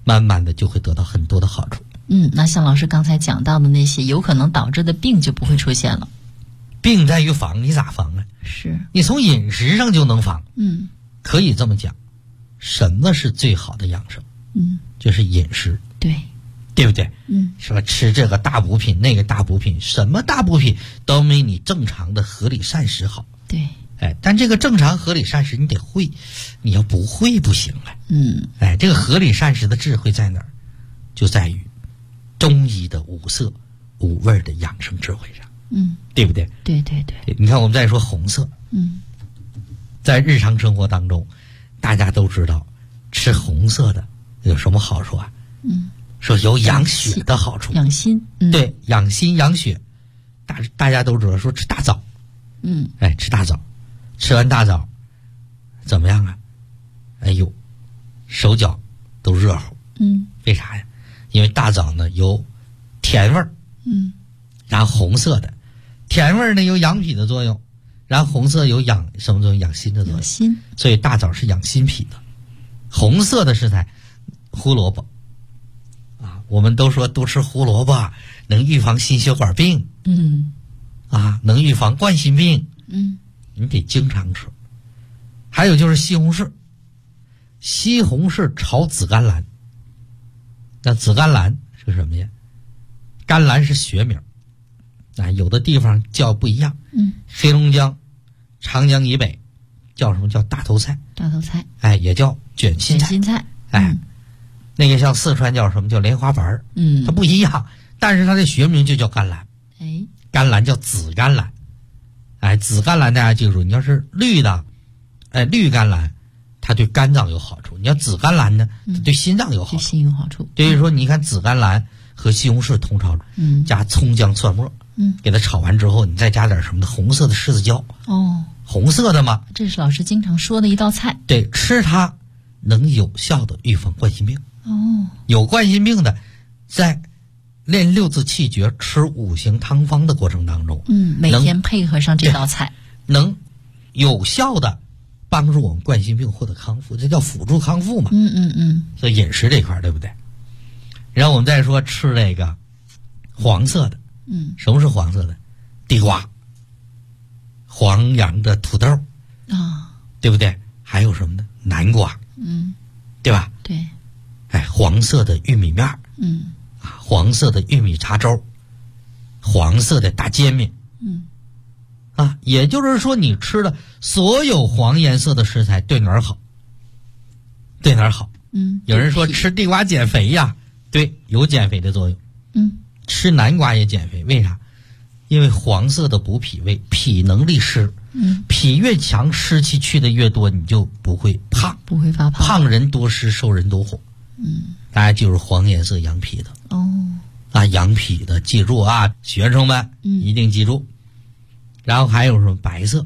慢慢的就会得到很多的好处。 那像老师刚才讲到的那些有可能导致的病就不会出现了。 病在于防，你咋防啊？ 是你从饮食上就能防。可以这么讲，什么是最好的养生？就是饮食。对不对？说吃这个大补品那个大补品，什么大补品都没你正常的合理膳食好。 对。 但这个正常合理膳食你得会，你要不会不行了。这个合理膳食的智慧在哪儿？就在于中医的五色五味的养生智慧上。对不对？ 对。 你看我们再说红色。在日常生活当中，大家都知道吃红色的有什么好处啊？说有养血的好处， 养心。 对，养心养血。大家都知道说吃大枣。吃大枣，吃完大枣怎么样啊？哎呦，手脚都热乎。为啥呀？因为大枣呢有甜味儿。然后红色的甜味儿呢有养脾的作用，然后红色有养什么作用？养心的作用。 心。 所以大枣是养心脾的。红色的食材，胡萝卜我们都说多吃胡萝卜能预防心血管病。能预防冠心病。你得经常吃。还有就是西红柿，西红柿炒紫甘蓝。那紫甘蓝是什么呀？甘蓝是学名，有的地方叫不一样。黑龙江、长江以北叫什么？叫大头菜。 大头菜。 也叫卷心菜。 卷心菜。 那个像四川叫什么？叫莲花白。它不一样，但是它的学名就叫甘蓝。甘蓝叫紫甘蓝。紫甘蓝大家记住，你要是绿的，绿甘蓝，它对肝脏有好处；你要紫甘蓝呢，它对心脏有好处。 对心有好处。 所以说，你看紫甘蓝和西红柿同炒，加葱姜蒜末，给它炒完之后，你再加点什么的红色的柿子椒。红色的嘛， 这是老师经常说的一道菜。 对，吃它能有效的预防冠心病。有冠心病的，在练六字气诀、吃五行汤方的过程当中， 每天配合上这道菜， 能有效的帮助我们冠心病获得康复，这叫辅助康复嘛。所以饮食这块对不对？然后我们再说吃这个黄色的。什么是黄色的？地瓜、黄杨的土豆对不对？还有什么呢？南瓜。对吧？ 对。 黄色的玉米面。黄色的玉米碴粥，黄色的大煎饼。也就是说你吃的所有黄颜色的食材对哪儿好？对哪儿好？有人说吃地瓜减肥呀，对，有减肥的作用。吃南瓜也减肥，为啥？因为黄色的补脾胃，脾能利湿。脾越强，湿气去的越多，你就不会胖， 不会发胖。 胖人多湿，瘦人多火。大家记住黄颜色养脾的。养脾的记住啊，学生们一定记住。然后还有什么白色？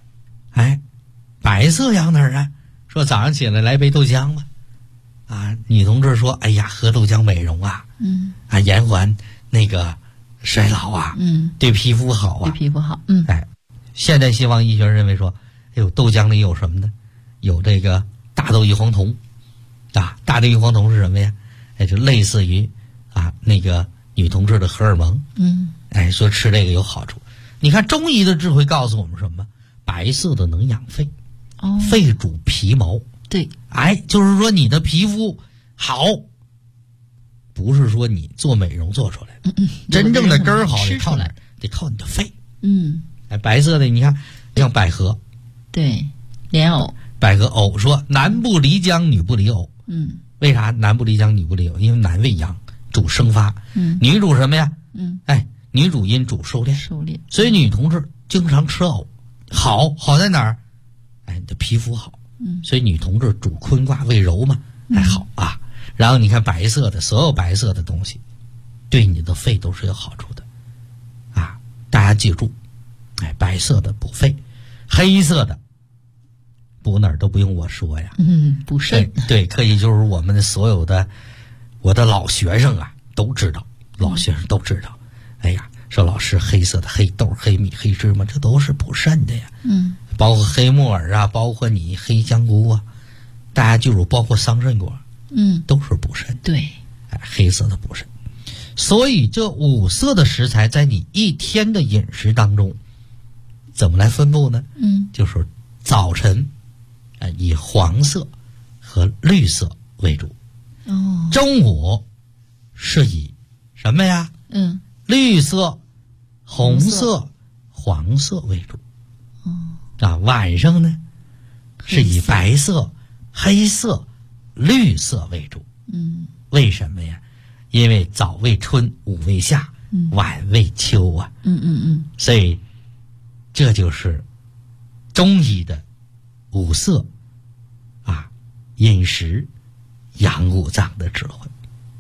白色养哪儿啊？说早上起来来杯豆浆吧。女同志说，哎呀，喝豆浆美容啊。延缓那个衰老啊。对皮肤好啊。 对皮肤好。 现代西方医学认为说，豆浆里有什么呢？有这个大豆异黄酮。大豆异黄酮是什么呀？就类似于那个女同志的荷尔蒙。说吃这个有好处。你看中医的智慧告诉我们什么？白色的能养肺。肺主皮毛。 对。 就是说你的皮肤好，不是说你做美容做出来的。真正的根儿好得靠哪儿？得靠你的肺。白色的你看像百合。 对，莲藕。 百合藕说男不离姜，女不离藕。为啥男不离姜，女不离藕？因为男为阳，主生发。女主什么呀？女主阴，主收敛。所以女同志经常吃藕，好在哪儿？你的皮肤好。所以女同志主坤卦为柔嘛，好啊。然后你看白色的，所有白色的东西，对你的肺都是有好处的。大家记住，白色的补肺，黑色的补哪儿都不用我说呀。 补肾。 对，可以就是我们的所有的我的老学生都知道，说老师黑色的黑豆、黑米、黑芝麻，这都是补肾的呀。包括黑木耳包括你黑香菇大家记住，包括桑葚果，都是补肾的。 对， 黑色的补肾。所以这5色的食材在你一天的饮食当中怎么来分布呢？就是早晨以黄色和绿色为主，中午是以什么呀？绿色、红色、黄色为主。晚上呢是以白色、黑色、绿色为主。为什么呀？因为早为春，午为夏，晚为秋啊。所以这就是中医的5色饮食养五脏的智慧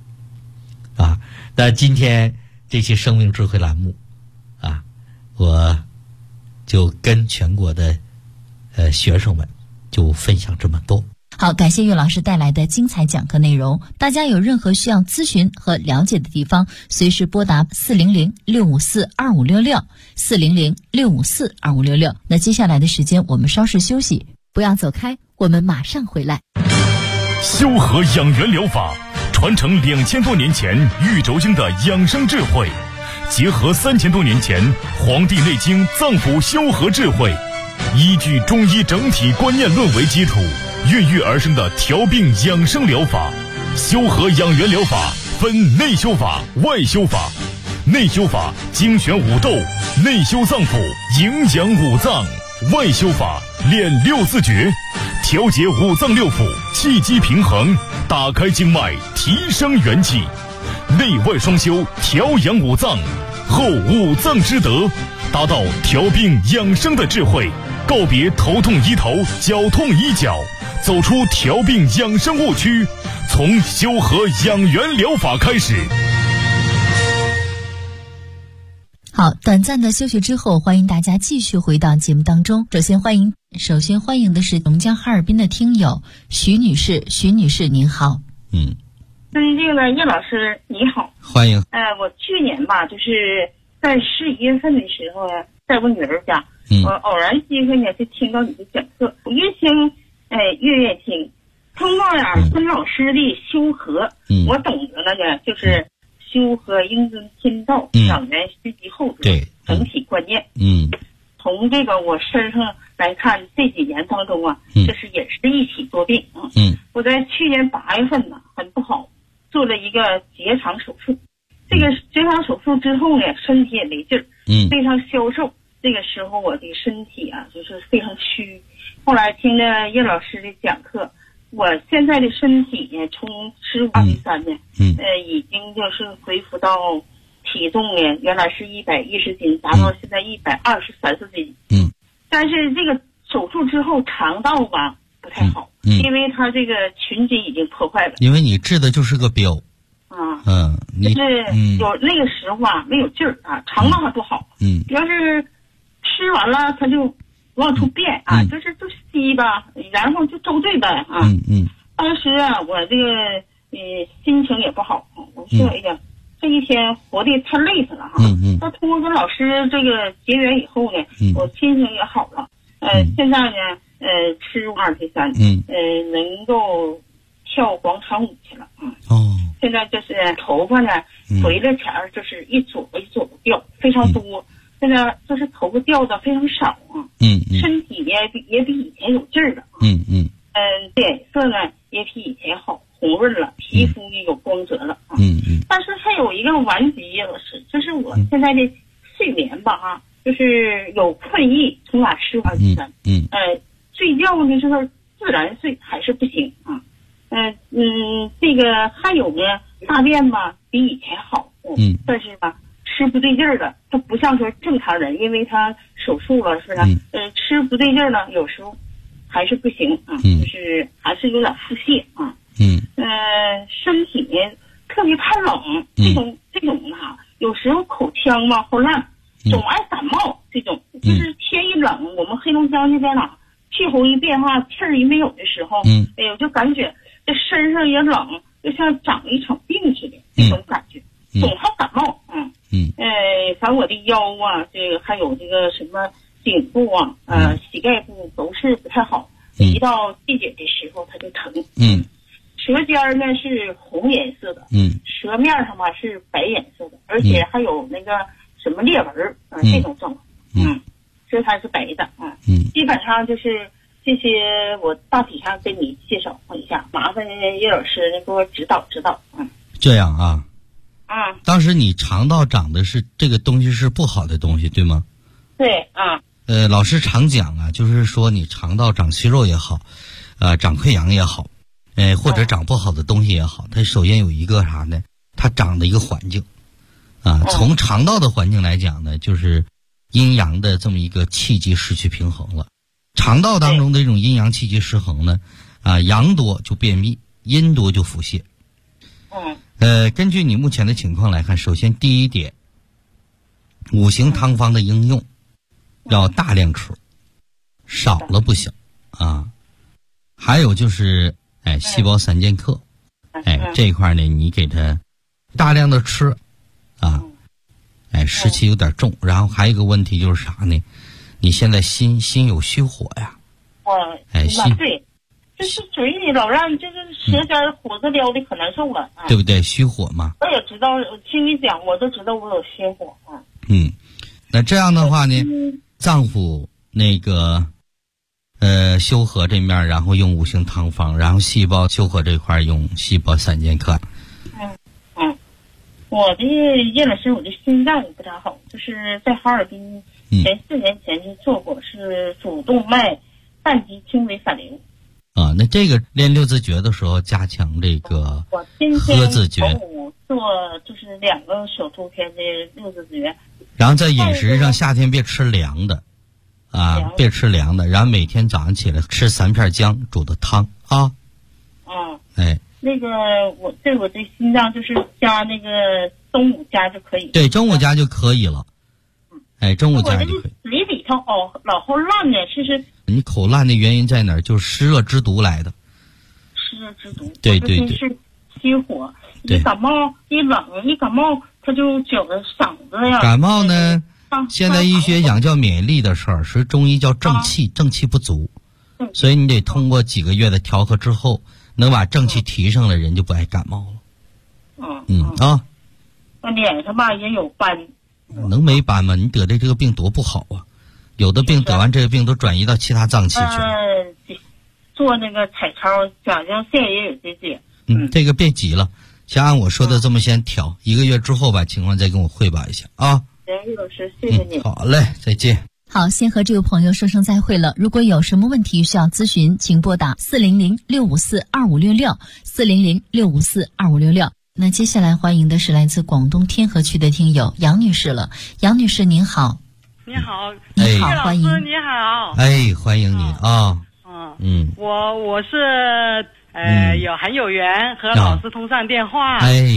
那今天这期生命智慧栏目我就跟全国的学生们就分享这么多。 好，感谢岳老师带来的精彩讲课内容。大家有任何需要咨询和了解的地方，随时拨打400-654-2566 400-654-2566。那接下来的时间我们稍事休息，不要走开，我们马上回来。 修和养元疗法传承2000多年前玉轴经的养生智慧，结合3000多年前《黄帝内经》脏腑修和智慧，依据中医整体观念论为基础，孕育而生的调病养生疗法。修和养元疗法分内修法、外修法。内修法精选五斗，内修脏腑，营养五脏；外修法练6字诀，调节五脏六腑，气机平衡，打开经脉，提升元气。内外双修，调养五脏，后五脏之德，达到调病养生的智慧，告别头痛医头，脚痛医脚，走出调病养生误区，从修和养元疗法开始。 好，短暂的休息之后，欢迎大家继续回到节目当中。首先欢迎的是龙江哈尔滨的听友徐女士。徐女士您好。 尊敬的叶老师你好， 欢迎。 我去年吧，就是在11月份的时候呢，在我女儿家，我偶然机会呢就听到你的讲课，我越听越听，通过孙老师的修和，我懂得了呢，就是修和应遵天道，养元虚极后者，整体观念。从这个我身上来看，这几年当中就是也是一起多病我在去年8月份呢，很不好，做了一个结肠手术。这个结肠手术之后呢，身体也没劲儿，非常消瘦。这个时候我的身体就是非常虚。后来听着叶老师的讲课，我现在的身体呢，从15比3呢，已经就是恢复到体重呢，原来是110斤，达到现在123斤。但是这个手术之后，肠道吧不太好，因为它这个群筋已经破坏了。 因为你治的就是个标。 就是有那个时候没有劲儿肠道还不好。要是吃完了，它就往出便就是就稀吧，然后就周对呗当时我这个心情也不好，我说哎呀，这一天活得太累死了那通过跟老师这个结缘以后呢，我心情也好了。现在呢吃2比3，能够跳广场舞去了现在就是头发呢回了前儿，就是一左一左的掉，非常多。现在就是头发掉的非常少身体呢也比以前有劲儿了脸色呢也比以前好，红润了，皮肤也有光泽了但是还有一个顽疾老师，就是我现在的睡眠吧就是有困意，从哪吃2比3睡觉呢就是自然睡还是不行这个还有呢，大便吧比以前好但是吧吃不对劲儿了，它不像说正常人，因为他手术了是吧吃不对劲儿了，有时候还是不行就是还是有点腹泻身体呢特别怕冷，这种有时候口腔嘛后烂，总爱感冒，这种就是天一冷，我们黑龙江那边气候一变化，气儿一没有的时候哎呦就感觉这身上也冷，就像长了一场病似的这种感觉总好感冒反正我的腰这个还有这个什么颈部膝盖部都是不太好一到季节的时候它就疼吃舌尖呢是红颜色的，舌面上嘛是白颜色的，而且还有那个什么裂纹这种状况，舌苔是白的基本上就是这些，我大体上跟你介绍一下，麻烦叶老师给我指导指导。 这样啊，当时你肠道长的是这个东西是不好的东西，对吗？ 对老师常讲啊，就是说你肠道长息肉也好，长溃疡也好，或者长不好的东西也好，它首先有一个啥呢？它长的一个环境从肠道的环境来讲呢，就是阴阳的这么一个气机失去平衡了。肠道当中的这种阴阳气机失衡呢，阳多就便秘，阴多就腹泻。根据你目前的情况来看，首先第一点，五行汤方的应用要大量吃，少了不行还有就是细胞三剑客，这一块呢你给它大量的吃湿气有点重。然后还有一个问题就是啥呢？你现在心有虚火呀。 对，就是嘴里老让这个舌尖火子撩的可难受了对不对？虚火嘛。 我也知道，听你讲我都知道我有心火那这样的话呢，脏腑那个修和这面，然后用五行汤方，然后细胞修和这块用细胞三剑客。 我的叶老师，我的心脏也不大好，就是在哈尔滨前4年前就做过，是主动脉半级轻微反流。 那这个练六字诀的时候，加强这个喝字诀。我今天中午做就是2个小ทู天的六字诀。 然后在饮食上，夏天别吃凉的，别吃凉的。然后每天早上起来吃3片姜煮的汤那个我对我这心脏就是加那个中午加就可以。 对，中午加就可以了。中午加就可以。 嘴里头老后烂呢，是你口烂的原因在哪儿？就是湿热之毒来的。 湿热之毒。 对。 是心火。一感冒一冷一感冒，他就觉得嗓子呀。 感冒呢，现在医学讲叫免疫力的事儿，是中医叫正气，正气不足。所以你得通过几个月的调和之后，能把正气提上来，人就不爱感冒了。 我脸上吧也有斑。 能没斑吗？你得的这个病多不好啊！有的病得完这个病都转移到其他脏器去了。 做那个彩超，讲现在也有这些。 这个别急了，先按我说的这么先调，1个月之后把情况再跟我汇报一下啊。 行，老师，谢谢你。 好嘞，再见。 好，先和这位朋友说声再会了。如果有什么问题需要咨询，请拨打400-654-2566 400-654-2566。那接下来欢迎的是来自广东天河区的听友杨女士了。杨女士您好。 你好。 你好，欢迎。 你好。 欢迎你我是很有缘和老师通上电话。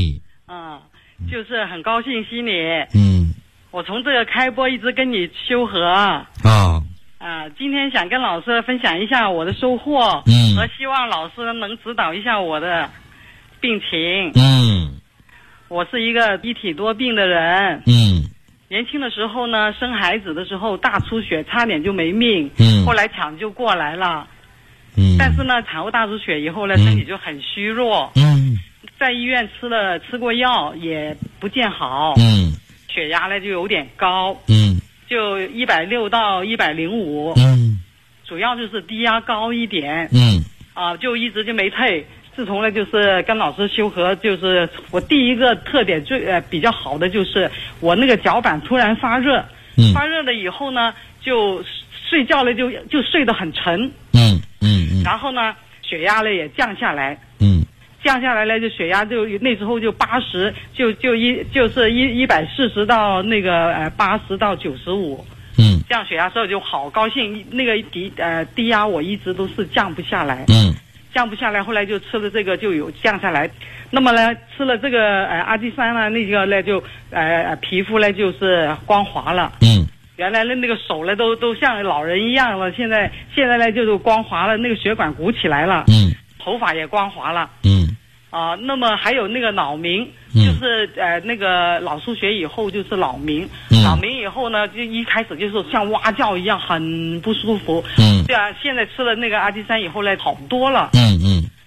就是很高兴悉你。我从这个开播一直跟你修和今天想跟老师分享一下我的收获，和希望老师能指导一下我的病情。我是一个一体多病的人。年轻的时候呢，生孩子的时候大出血，差点就没命。后来抢救过来了。但是呢，产后大出血以后呢，身体就很虚弱。在医院吃过药也不见好。血压呢就有点高。就160到105。主要就是低压高一点。就一直就没退。自从呢就是跟老师修和，就是我第一个特点比较好的就是我那个脚板突然发热。发热了以后呢，就睡觉了就睡得很沉。然后呢血压呢也降下来。降下来了，就血压就那时候就80，就是140到那个80到95。这样血压之后就好高兴，那个低压我一直都是降不下来。降不下来，后来就吃了这个就有降下来。那么呢，吃了这个阿基酸呢，那个呢就皮肤呢就是光滑了。原来那个手呢都像老人一样了，现在呢就是光滑了，那个血管鼓起来了。头发也光滑了。那么还有那个脑鸣，就是那个脑出血以后就是脑鸣。脑鸣以后呢，就一开始就是像蛙叫一样，很不舒服。对啊，现在吃了那个阿基酸以后呢，好多了。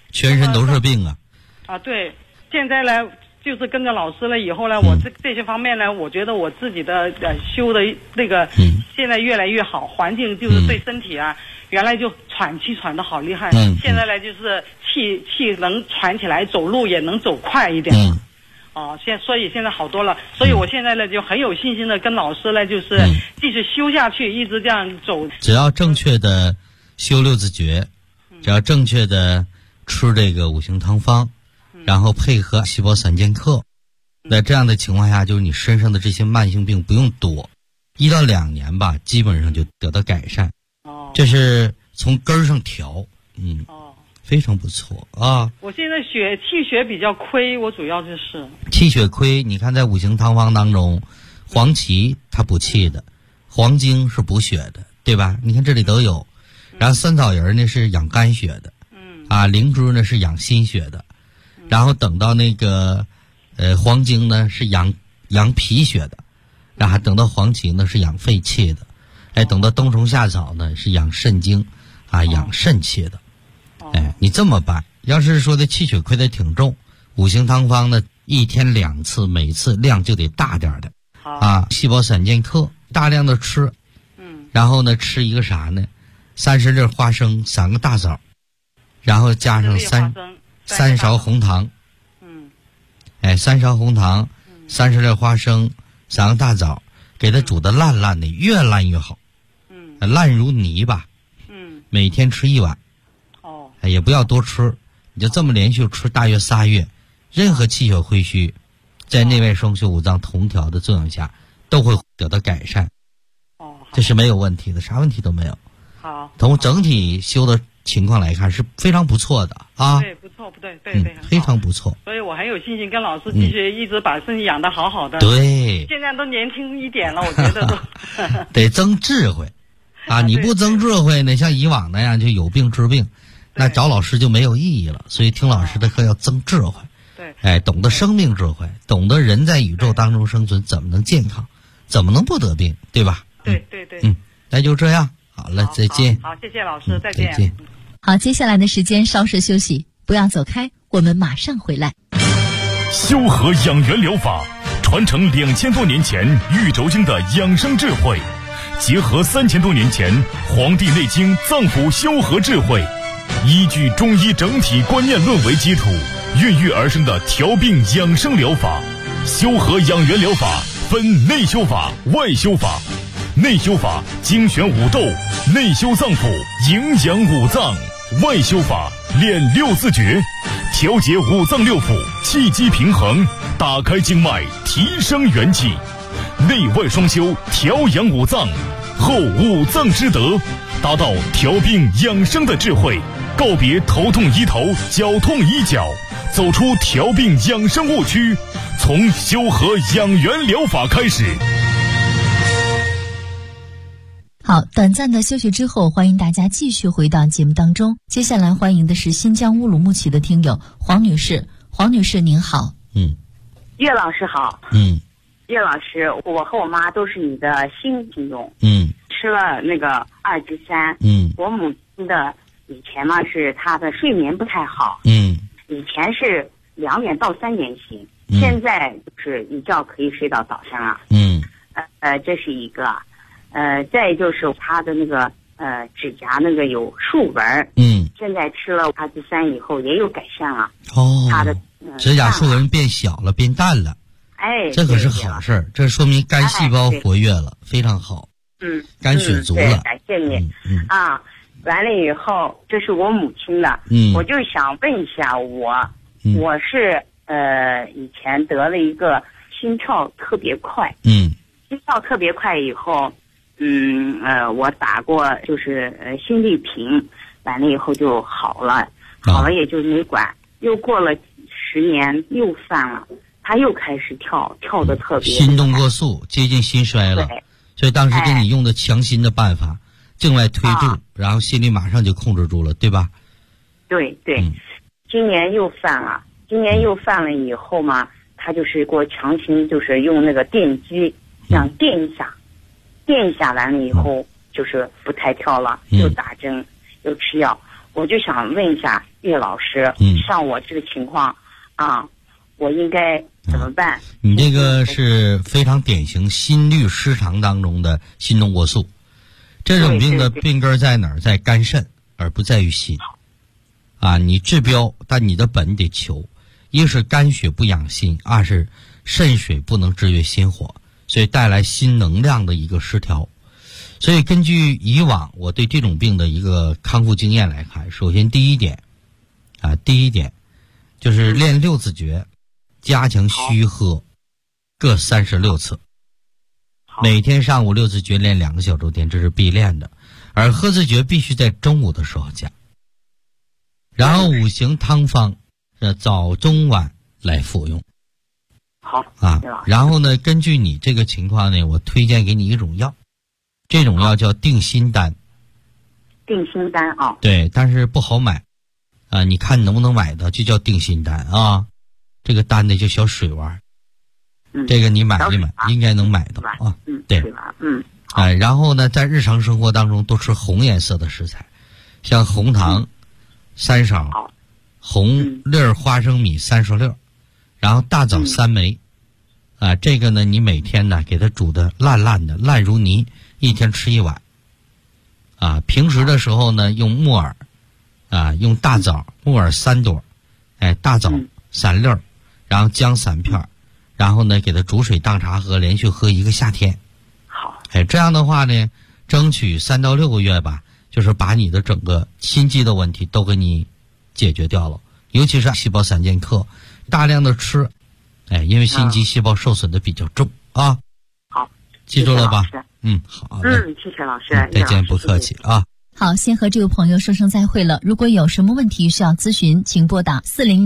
全身都是病啊。 对，现在呢，就是跟着老师了以后呢，我这些方面呢，我觉得我自己的修的那个，现在越来越好，环境就是对身体啊，原来就喘气喘得好厉害，现在呢就是气能喘起来，走路也能走快一点。所以现在好多了，所以我现在呢就很有信心的跟老师呢就是继续修下去，一直这样走。 只要正确的修六字诀，只要正确的吃这个五行汤方，然后配合细胞散健克，在这样的情况下，就是你身上的这些慢性病不用多，1到2年吧，基本上就得到改善。这是从根儿上调，非常不错啊！ 我现在气血比较亏，我主要就是气血亏。你看，在五行汤方当中，黄芪它补气的，黄精是补血的，对吧？你看这里都有。然后酸枣仁呢是养肝血的，灵芝呢是养心血的，然后等到那个黄精呢是养脾血的，然后等到黄芪呢是养肺气的，等到冬虫夏草呢是养肾精，养肾气的。你这么办，要是说的气血亏的挺重，五行汤方呢1天2次，每次量就得大点的。细胞散健克大量的吃，然后呢吃一个啥呢？30粒花生，3个大枣，然后加上3勺红糖。3勺红糖，30粒花生，3个大枣，给它煮得烂烂的，越烂越好。烂如泥巴。每天吃1碗。也不要多吃，你就这么连续吃大约3月，任何气血亏虚，在内外双修五脏同调的作用下，都会得到改善。这是没有问题的，啥问题都没有。 好， 从整体修的情况来看是非常不错的啊。 对，不错，不对，对， 非常不错。 所以我很有信心跟老师继续一直把身体养得好好的。 对， 现在都年轻一点了，我觉得都得增智慧你不增智慧呢，像以往那样就有病治病。那找老师就没有意义了，所以听老师的课要增智慧。 对， 懂得生命智慧，懂得人在宇宙当中生存怎么能健康，怎么能不得病，对吧？ 对。 那就这样，好了，再见。 好，谢谢老师，再见。 再见。 好，接下来的时间稍事休息，不要走开，我们马上回来。 修和养元疗法传承2000多年前玉轴经的养生智慧，结合3000多年前《黄帝内经》脏腑修和智慧，依据中医整体观念论为基础，孕育而生的调病养生疗法。修和养元疗法分内修法、外修法。内修法精选五斗，内修脏腑，营养五脏；外修法练六字诀，调节五脏六腑，气机平衡，打开经脉，提升元气。内外双修，调养五脏，后五脏之德，达到调病养生的智慧。告别头痛医头，脚痛医脚，走出调病养生误区，从修和养元疗法开始。 好，短暂的休息之后，欢迎大家继续回到节目当中。接下来欢迎的是新疆乌鲁木齐的听友黄女士。黄女士您好。 岳老师好。岳老师，我和我妈都是你的新听众。吃了那个2之3。我母亲的以前嘛是她的睡眠不太好。以前是2点到3点醒，现在就是一觉可以睡到早上啊。这是一个。再就是他的那个指甲那个有竖纹。现在吃了2之3以后也有改善了。他的指甲竖纹变小了，变淡了。这可是好事儿，这说明肝细胞活跃了，非常好。肝血足了。 感谢你。完了以后，这是我母亲的。我就想问一下我是以前得了一个心跳特别快。心跳特别快以后。我打过就是心律平，完了以后就好了也就没管，又过了10年又犯了，他又开始跳得特别心动过速，接近心衰了。所以当时给你用的强心的办法，静脉推注，然后心率马上就控制住了，对吧？ 对。今年又犯了以后嘛，他就是给我强行就是用那个电击这样电一下完了以后就是不太跳了，又打针又吃药。 我就想问一下叶老师，像我这个情况啊，我应该怎么办？ 你这个是非常典型心律失常当中的心动过速，这种病的病根在哪儿？在肝肾，而不在于心。啊，你治标，但你的本得求，一是肝血不养心，二是肾水不能制约心火，所以带来心能量的一个失调。所以根据以往我对这种病的一个康复经验来看，首先第一点就是练六字诀，加强虚喝，各36次，每天上午六字诀练2个小周天，这是必练的。而喝字诀必须在中午的时候加，然后5行汤方早中晚来服用。 好啊，然后呢，根据你这个情况呢，我推荐给你一种药，这种药叫定心丹。 定心丹啊？ 对，但是不好买啊，你看你能不能买到，就叫定心丹啊。这个丹呢就小水丸，这个你买一买，应该能买到啊。对，然后呢，在日常生活当中多吃红颜色的食材，像红糖3勺，红粒花生米30粒，然后大枣3枚，啊，这个呢你每天呢给它煮的烂如泥，一天吃1碗，啊，平时的时候呢用木耳，啊，用大枣，木耳3朵，哎，大枣3粒，然后姜3片，然后呢给它煮水当茶喝，连续喝1个夏天。 好， 哎，这样的话呢，争取3到6个月吧，就是把你的整个心肌的问题都给你解决掉了，尤其是细胞3剑客，大量的吃，哎，因为心肌细胞受损的比较重啊。 好， 记住了吧？好。 谢谢老师。 再见，不客气啊。 好，先和这位朋友说声再会了。如果有什么问题需要咨询，请拨打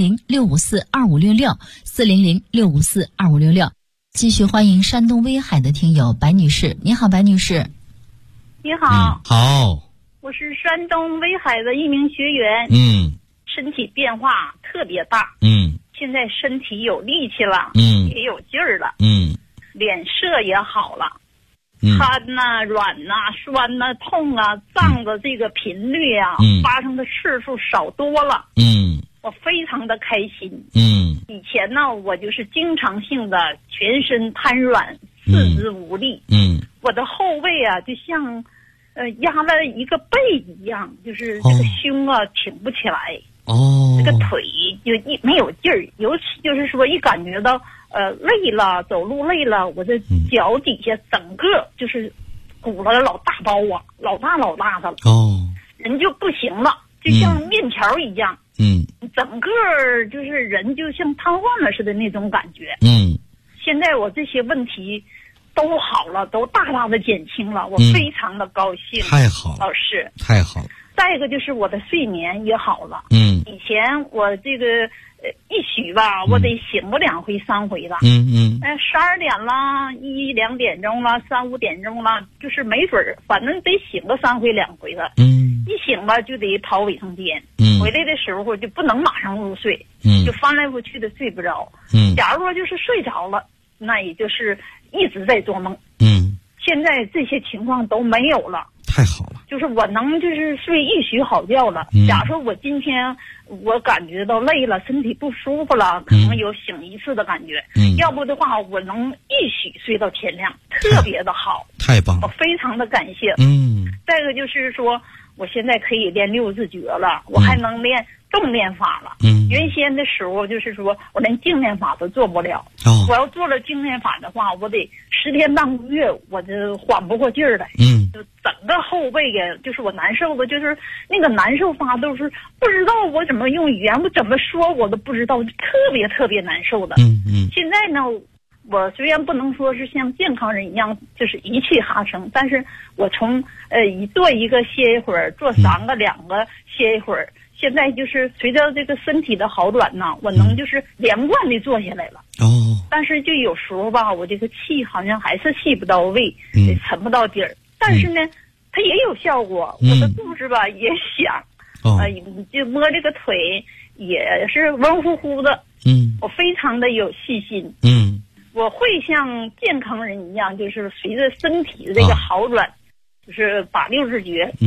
400-654-2566，400-654-2566。继续欢迎山东威海的听友白女士。你好，白女士。 你好。 好。 我是山东威海的一名学员。身体变化特别大。现在身体有力气了。也有劲儿了。脸色也好了。瘫呐、软呐、酸呐、痛啊，胀的这个频率啊，发生的次数少多了。我非常的开心。以前呢，我就是经常性的全身瘫软，四肢无力。我的后背啊，就像压了一个背一样，就是这个胸啊挺不起来。这个腿就没有劲儿，尤其就是说一感觉到累了，走路累了，我这脚底下整个就是鼓了老大包啊，老大的了。人就不行了，就像面条一样。整个就是人就像瘫痪了似的那种感觉。现在我这些问题都好了，都大大的减轻了，我非常的高兴。 太好了， 老师， 太好了。 再一个就是我的睡眠也好了。以前我这个一宿吧，我得醒个2回3回的。12点了，1、2点钟了，3、5点钟了，就是没准儿，反正得醒个3回2回的。一醒吧就得跑卫生间。回来的时候就不能马上入睡。就翻来覆去的睡不着。假如说就是睡着了，那也就是一直在做梦。现在这些情况都没有了。 太好了， 就是我能就是睡一宿好觉了。假如说我今天我感觉到累了，身体不舒服了，可能有醒一次的感觉。要不的话，我能一宿睡到天亮，特别的好。 太棒了， 我非常的感谢。再一个就是说，我现在可以练6字诀了，我还能练动练法了。原先的时候就是说我连静练法都做不了。我要做了静练法的话，我得10天半个月，我就缓不过劲儿来。就整个后背呀，就是我难受的，就是那个难受法都是不知道我怎么用语言，我怎么说我都不知道，特别难受的。现在呢，我虽然不能说是像健康人一样就是一气哈成，但是我从做一个歇一会儿，做3个2个歇一会儿，现在就是随着这个身体的好转呢，我能就是连贯的做下来了。但是就有时候吧，我这个气好像还是气不到位，沉不到底儿。但是呢，它也有效果。我的肚子吧也响，就摸这个腿也是温乎乎的。我非常的有信心。我会像健康人一样，就是随着身体的这个好转，就是把6字诀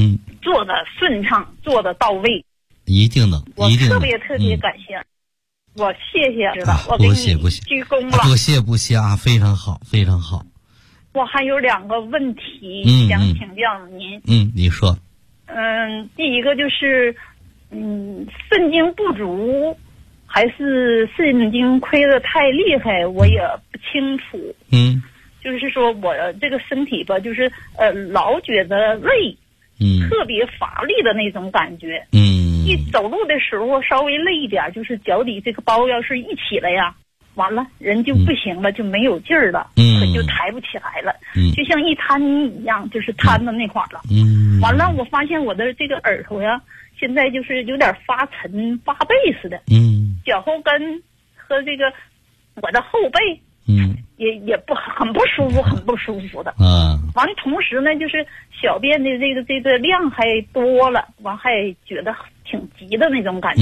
做的顺畅，做的到位。 一定能，一定能。 我特别感谢，我谢谢知道，我不谢鞠躬了。 不谢啊，非常好，非常好。 我还有2个问题想请教您。 你说。 第一个就是肾精不足，还是肾精亏得太厉害，我也不清楚。就是说我这个身体吧，就是老觉得累，特别乏力的那种感觉。一走路的时候稍微累一点，就是脚底这个包要是一起来呀，完了人就不行了，就没有劲儿了，可就抬不起来了，就像一滩泥一样，就是瘫到那块儿了。完了我发现我的这个耳朵呀，现在就是有点发沉发背似的。脚后跟和这个我的后背也很不舒服，很不舒服的。完同时呢，就是小便的这个量还多了，完还觉得挺急的那种感觉。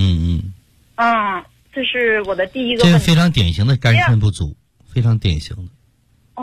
这是我的第一个问题。 这是非常典型的肝肾不足，非常典型的。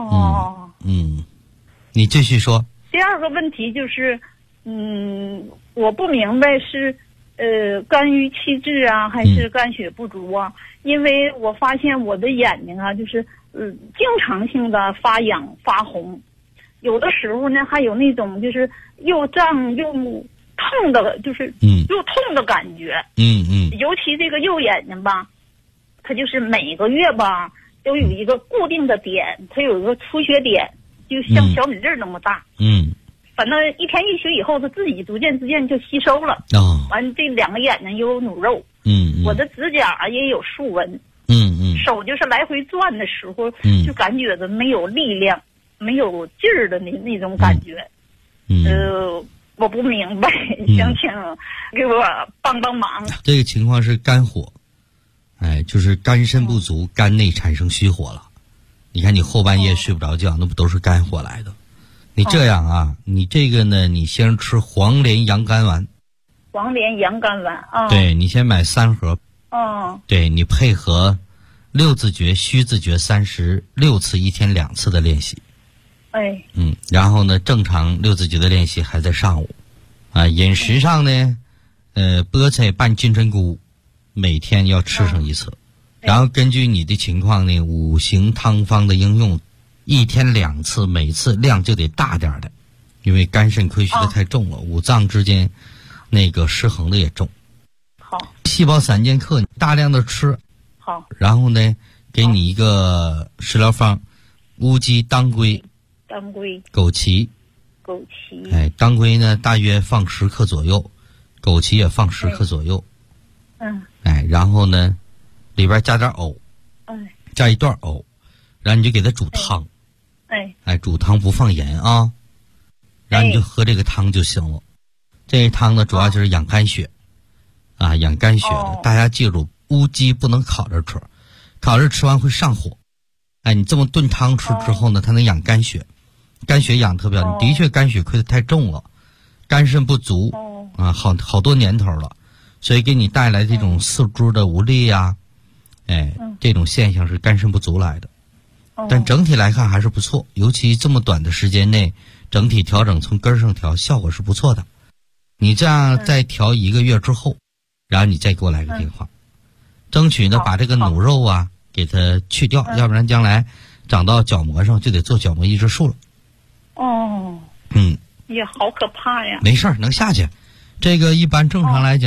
你继续说。 第2个问题就是，我不明白是肝郁气滞啊，还是肝血不足啊？因为我发现我的眼睛啊，就是经常性的发痒发红，有的时候呢还有那种就是又胀又痛的，就是又痛的感觉。尤其这个右眼睛吧，它就是每个月吧都有一个固定的点，它有一个出血点，就像小米粒那么大。反正一天一学以后，它自己逐渐就吸收了。完这2个眼睛又有努肉。我的指甲也有竖纹。手就是来回转的时候，就感觉的没有力量，没有劲儿的那种感觉。我不明白，想请给我帮忙。 这个情况是肝火，就是肝肾不足，肝内产生虚火了。你看你后半夜睡不着觉，那不都是肝火来的？你这样啊，你这个呢，你先吃黄连阳肝丸。 黄连阳肝丸啊。 对，你先买3盒。对，你配合6字诀、虚字诀36次，1天2次的练习。然后呢，正常6字诀的练习还在上午。饮食上呢，菠菜拌金针菇，每天要吃上1次。然后根据你的情况呢，5行汤方的应用，1天2次，每次量就得大点的，因为肝肾亏虚的太重了，五脏之间那个失衡的也重。细胞散健克大量的吃。然后呢，给你一个食疗方，乌鸡、当归、枸杞。当归呢大约放10克左右，枸杞也放10克左右。然后呢，里边加点藕，加一段藕，然后你就给它煮汤。煮汤不放盐啊，然后你就喝这个汤就行了。这汤呢，主要就是养肝血，养肝血的。大家记住，乌鸡不能烤着吃，烤着吃完会上火。你这么炖汤吃之后呢，它能养肝血，肝血养特别好。你的确肝血亏得太重了，肝肾不足好多年头了，所以给你带来这种四肢的无力呀，这种现象是肝肾不足来的。但整体来看还是不错，尤其这么短的时间内，整体调整从根上调，效果是不错的。你这样再调1个月之后，然后你再给我来个电话，争取呢把这个努肉啊给它去掉，要不然将来长到角膜上就得做角膜移植术了。 也好可怕呀。 没事儿，能下去。这个一般正常来讲